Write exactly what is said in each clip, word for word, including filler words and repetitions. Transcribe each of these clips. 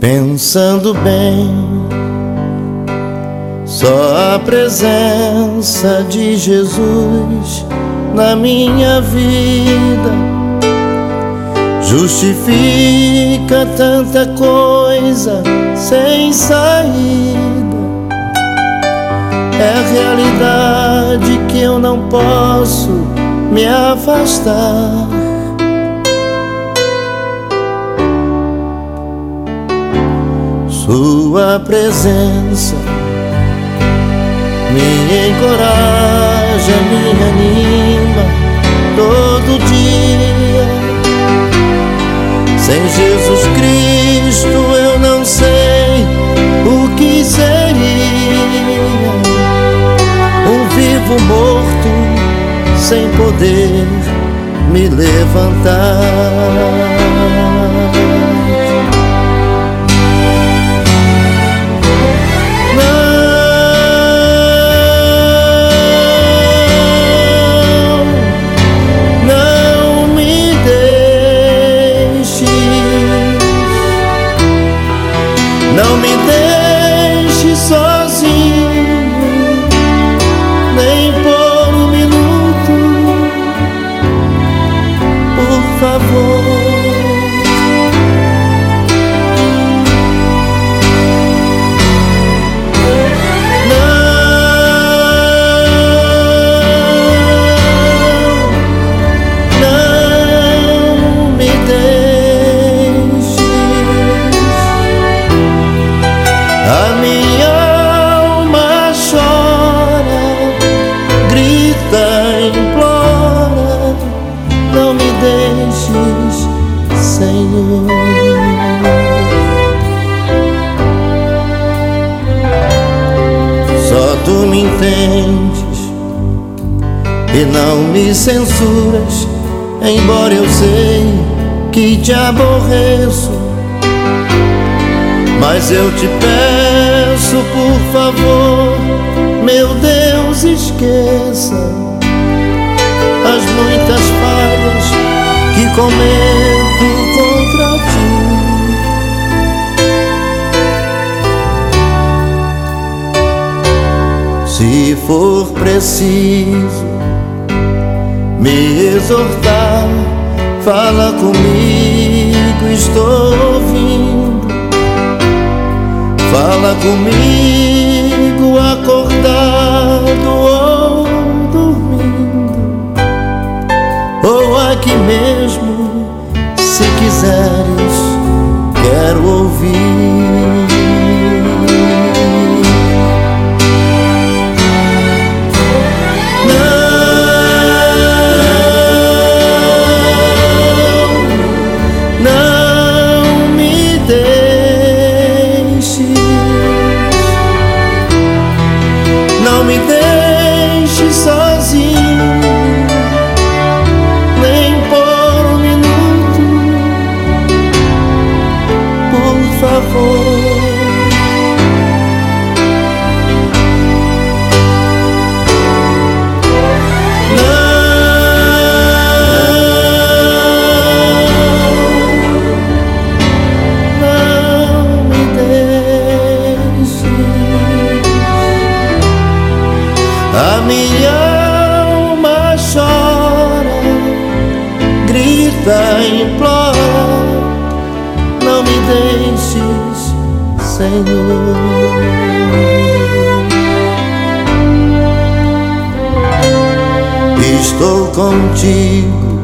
Pensando bem, só a presença de Jesus na minha vida justifica tanta coisa sem saída. É a realidade que eu não posso me afastar. Sua presença me encoraja, me anima todo dia. Sem Jesus Cristo eu não sei o que seria. Um vivo morto sem poder me levantar. Não me deixe sozinho, nem por um minuto, por favor. A minha alma chora, grita, implora, não me deixes, Senhor. Só tu me entendes e não me censuras, embora eu sei que te aborreço. Mas eu te peço, por favor, meu Deus, esqueça as muitas falhas que cometo contra ti. Se for preciso me exortar, fala comigo, estou ouvindo. Fala comigo acordado ou dormindo, ou aqui mesmo, se quiseres, quero ouvir. Não, não me deixe. Não me deixe sozinho, nem por um minuto, por favor. A minha alma chora, grita, implora, não me deixes, Senhor. Estou contigo,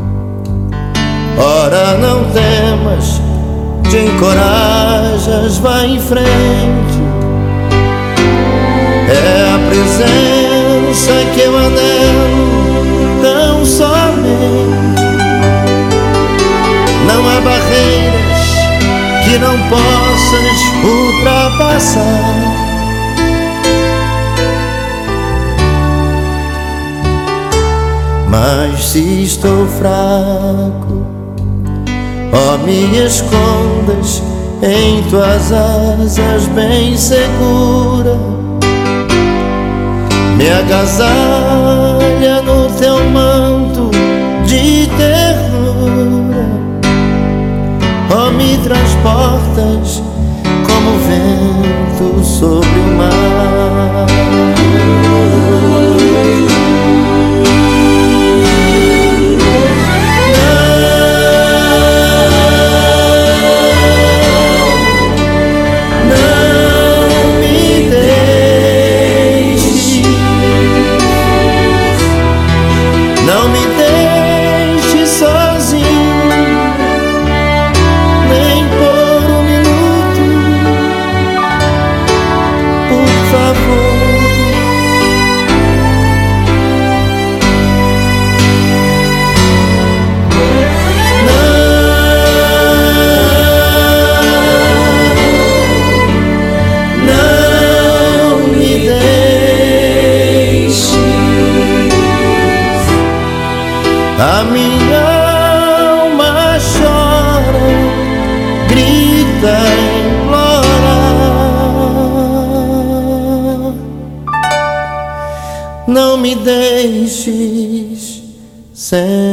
ora não temas, te encorajas, vai em frente. É a presença que eu anelo tão somente. Não há barreiras que não possas ultrapassar. Mas se estou fraco, ó, me escondas em tuas asas bem segura. Me agasalha no teu manto de ternura, ó, me transportas como vento sobre o mar. Não me deixe sozinho, nem por um minuto, por favor. Não, não me deixe. A minha alma chora, grita, implora. Não me deixes sem